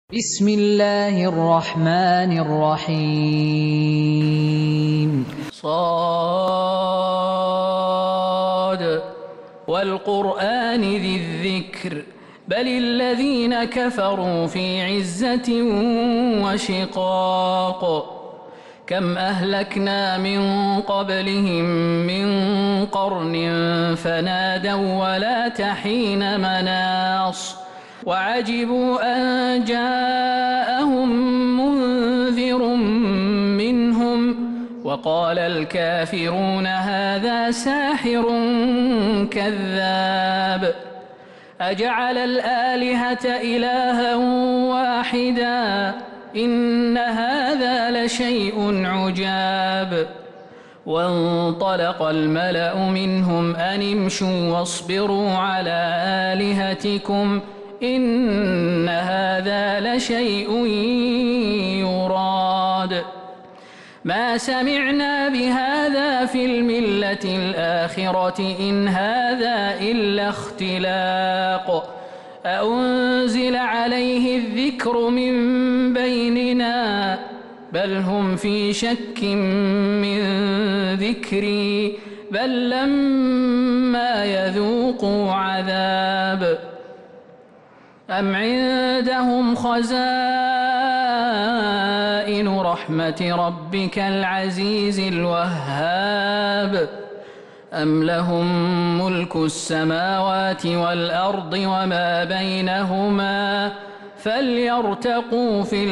بسم الله الرحمن الرحيم صاد والقرآن ذي الذكر بل الذين كفروا في عزة وشقاق كم أهلكنا من قبلهم من قرن فنادوا ولا تحين مناص وعجبوا أن جاءهم منذر منهم وقال الكافرون هذا ساحر كذاب أجعل الآلهة إلها واحدا إن هذا لشيء عجاب وانطلق الملأ منهم أن امشوا واصبروا على آلهتكم إن هذا لشيء يراد ما سمعنا بهذا في الملة الآخرة إن هذا إلا اختلاق أأنزل عليه الذكر من بيننا بل هم في شك من ذكري بل لما يذوقوا عذاب أم عندهم خزائن رحمة ربك العزيز الوهاب أم لهم ملك السماوات والأرض وما بينهما فليرتقوا في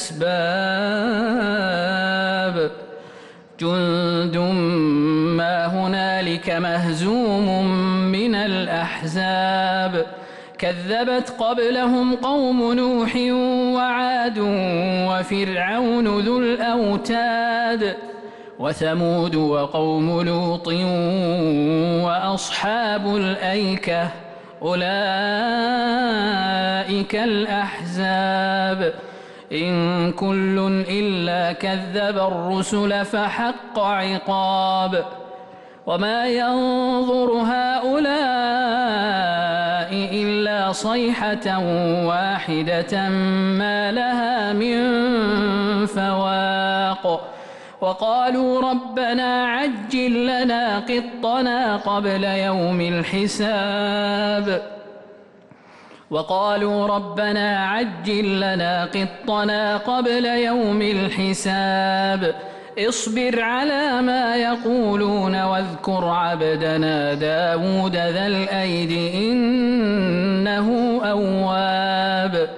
الأسباب جند ما هنالك مهزوم من الأحزاب كذبت قبلهم قوم نوح وعاد وفرعون ذو الأوتاد وثمود وقوم لوط وأصحاب الأيكة أولئك الأحزاب إن كل إلا كذب الرسل فحق عقاب وما ينظر هؤلاء إلا صيحة واحدة ما لها من فواق وقالوا ربنا عجل لنا قطنا قبل يوم الحساب وقالوا ربنا عجل لنا قطنا قبل يوم الحساب اصبر على ما يقولون واذكر عبدنا داود ذا الأيد إنه أواب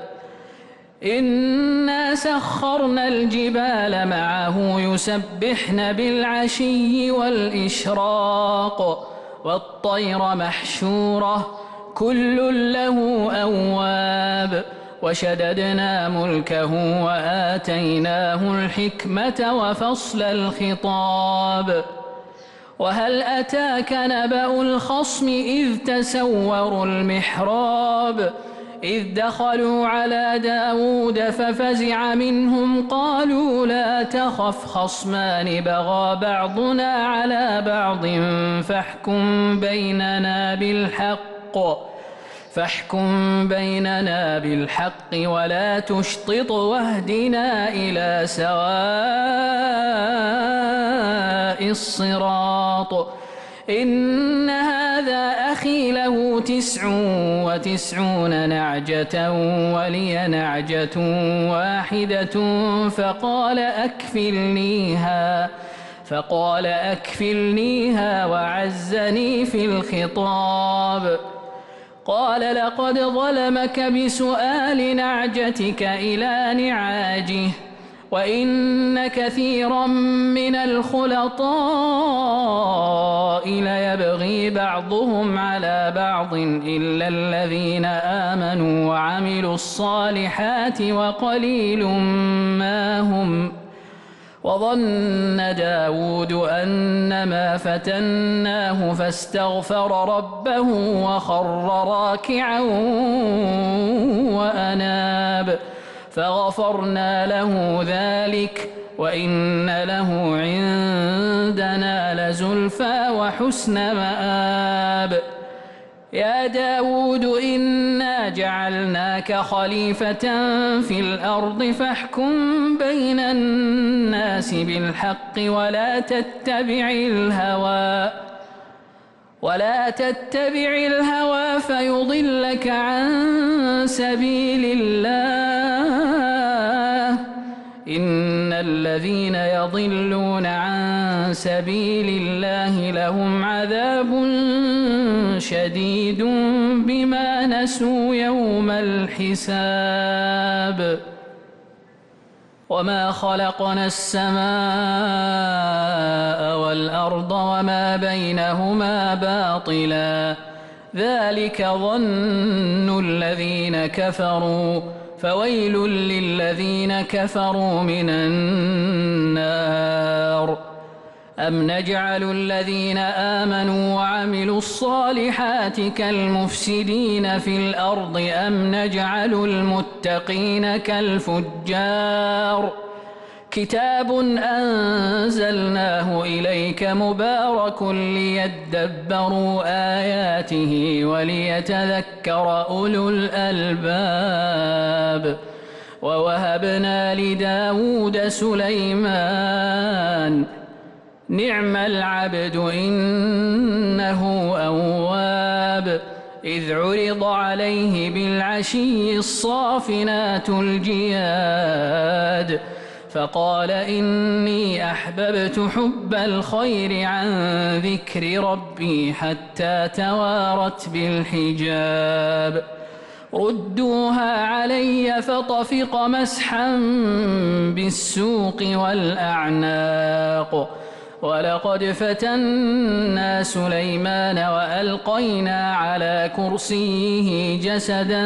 إنا سخرنا الجبال معه يسبحن بالعشي والإشراق والطير محشورة كل له أواب وشددنا ملكه وآتيناه الحكمة وفصل الخطاب وهل أتاك نبأ الخصم إذ تسوروا المحراب إذ دخلوا على داود ففزع منهم قالوا لا تخف خصمان بغى بعضنا على بعض فاحكم بيننا بالحق ولا تشطط واهدنا إلى سواء الصراط إن هذا أخي له 99 نعجة ولي نعجة واحدة فقال أكفلنيها وعزني في الخطاب قال لقد ظلمك بسؤال نعجتك إلى نعاجه وإن كثيرا من الخلطاء ليبغي بعضهم على بعض إلا الذين آمنوا وعملوا الصالحات وقليل ما هم وظن داود أنما فتناه فاستغفر ربه وخر راكعا وأناب فغفرنا له ذلك وإن له عندنا لزلفى وحسن مآب يا داود إنا جعلناك خليفة في الأرض فاحكم بين الناس بالحق ولا تتبع الهوى فيضلك عن سبيل الله إن الذين يضلون عن سبيل الله لهم عذاب شديد بما نسوا يوم الحساب وما خلقنا السماء والأرض وما بينهما باطلا ذلك ظن الذين كفروا فويل للذين كفروا من النار أم نجعل الذين آمنوا وعملوا الصالحات كالمفسدين في الأرض أم نجعل المتقين كالفجار كتاب أنزلناه إليك مبارك ليدبروا آياته وليتذكر أولو الألباب ووهبنا لداود سليمان نعم العبد إنه أواب إذ عرض عليه بالعشي الصافنات الجياد فقال إني أحببت حب الخير عن ذكر ربي حتى توارت بالحجاب ردوها علي فطفق مسحا بالسوق والأعناق ولقد فتنا سليمان وألقينا على كرسيه جسدا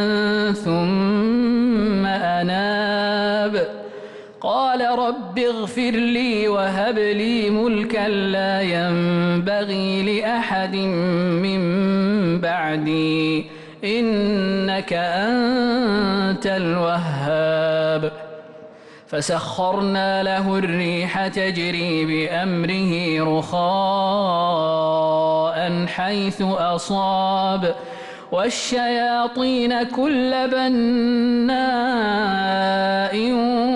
ثم أناب قال رب اغفر لي وهب لي ملكا لا ينبغي لأحد من بعدي إنك أنت الوهاب فسخرنا له الريح تجري بأمره رخاء حيث أصاب والشياطين كل بناء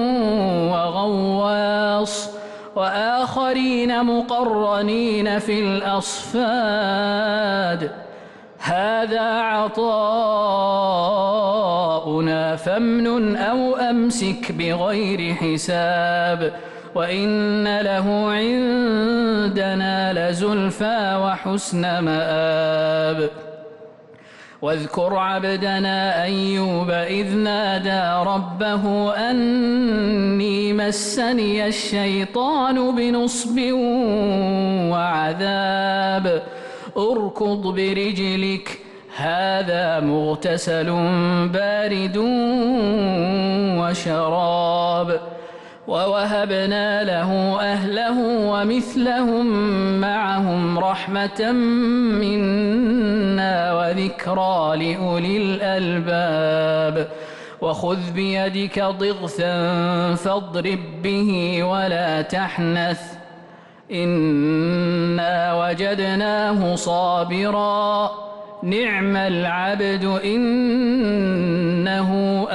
وغواص وآخرين مقرنين في الأصفاد هذا عطاؤنا فامنن أو أمسك بغير حساب وإن له عندنا لزلفى وحسن مآب واذكر عبدنا أيوب إذ نادى ربه أني مسني الشيطان بنصب وعذاب اركض برجلك هذا مغتسل بارد وشراب ووهبنا له أهله ومثلهم معهم رحمة منا وذكرى لأولي الألباب وخذ بيدك ضغثا فاضرب به ولا تحنث إنا وجدناه صابرا نعم العبد إنه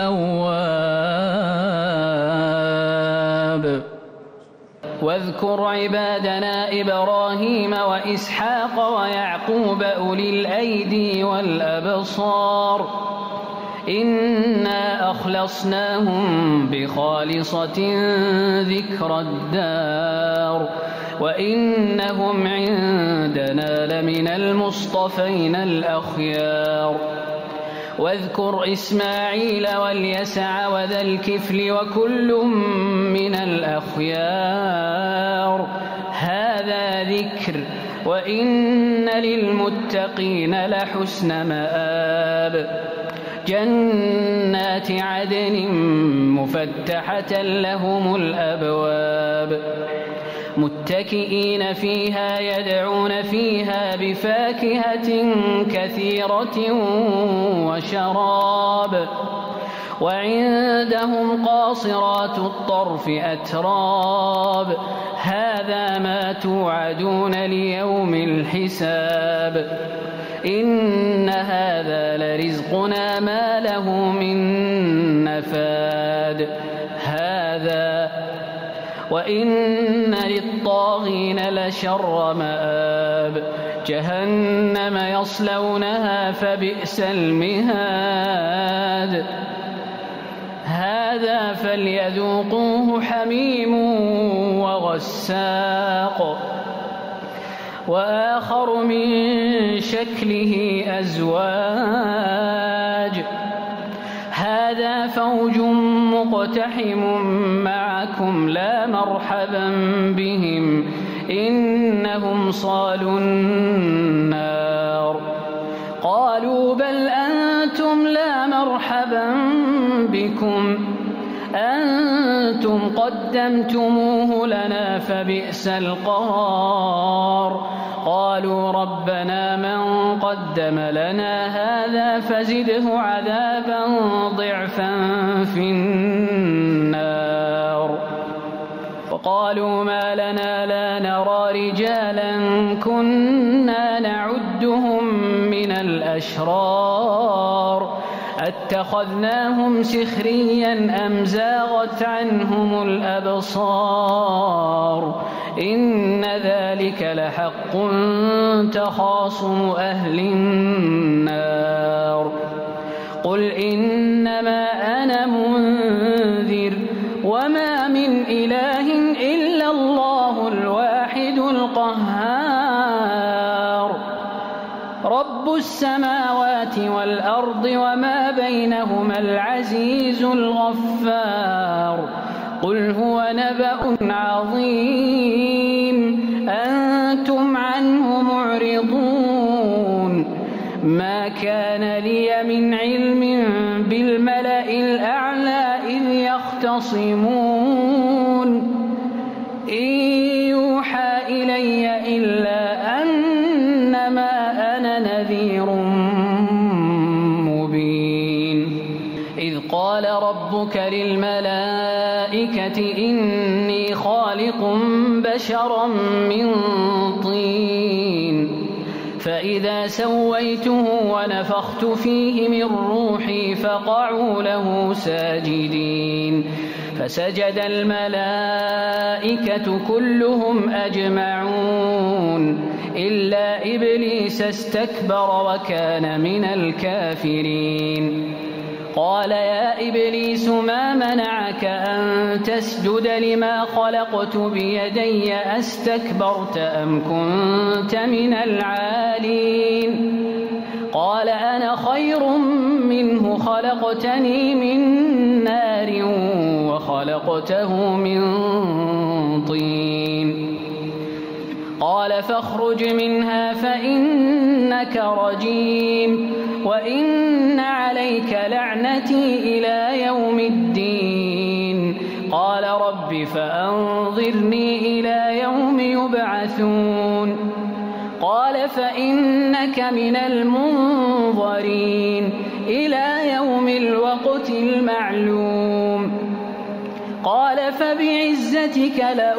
أواب واذكر عبادنا إبراهيم وإسحاق ويعقوب أولي الأيدي والأبصار إنا أخلصناهم بخالصة ذكر الدار وإنهم عندنا لمن المصطفين الأخيار واذكر إسماعيل واليسع وذا الكفل وكل من الأخيار هذا ذكر وإن للمتقين لحسن مآب جنات عدن مفتحة لهم الأبواب متكئين فيها يدعون فيها بفاكهة كثيرة وشراب وعندهم قاصرات الطرف أتراب هذا ما توعدون ليوم الحساب إن هذا لرزقنا ما له من نفاد وإن للطاغين لشر مآب جهنم يصلونها فبئس المهاد هذا فليذوقوه حميم وغساق وآخر من شكله أزواج هذا فوج مقتحم معكم لا مرحبا بهم إنهم صالوا النار قالوا بل أنتم لا مرحبا بكم أنتم قدمتموه لنا فبئس القرار قالوا ربنا من قدم لنا هذا فزده عذابا ضعفا في النار وقالوا ما لنا لا نرى رجالا كنا نعدهم من الأشرار أتخذناهم سخريا أم زاغت عنهم الأبصار إن ذلك لحق تخاصم أهل النار قل إنما أنا منذر وما من إله إلا الله الواحد القهار رب السماوات والأرض وما بينهما العزيز الغفار قل هو نبأ عظيم أنتم عنه معرضون ما كان لي من علم بالملأ الأعلى إذ يختصمون إن يوحى إلي إلا أنما أنا نذير مبين إذ قال ربك للملائكة إني خالق بشرا من طين فإذا سويته ونفخت فيه من روحي فقعوا له ساجدين فسجد الملائكة كلهم أجمعون إلا إبليس استكبر وكان من الكافرين قال يا إبليس ما منعك أن تسجد لما خلقت بيدي أستكبرت أم كنت من العالين قال أنا خير منه خلقتني من نار وخلقته من طين قال فاخرج منها فإنك رجيم وإن عليك لعنتي إلى يوم الدين قال رب فأنظرني إلى يوم يبعثون قال فإنك من المنظرين إلى يوم الوقت المعلوم قال فبعزتك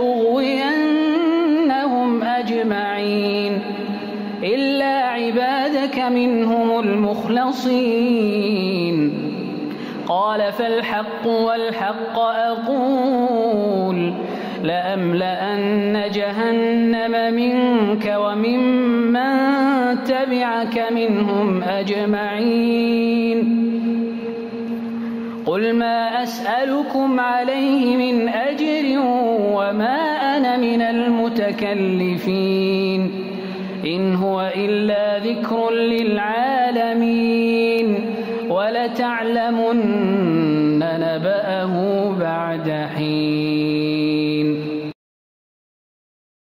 لأغوينهم أجمعين إلا عبادك منهم المخلصين قال فالحق والحق أقول لأملأن جهنم منك وممن تبعك منهم أجمعين قل ما أسألكم عليه من أجر وما أنا من المتكلفين إن هو إلا ذكر للعالمين ولتعلمن نبأه بعد حين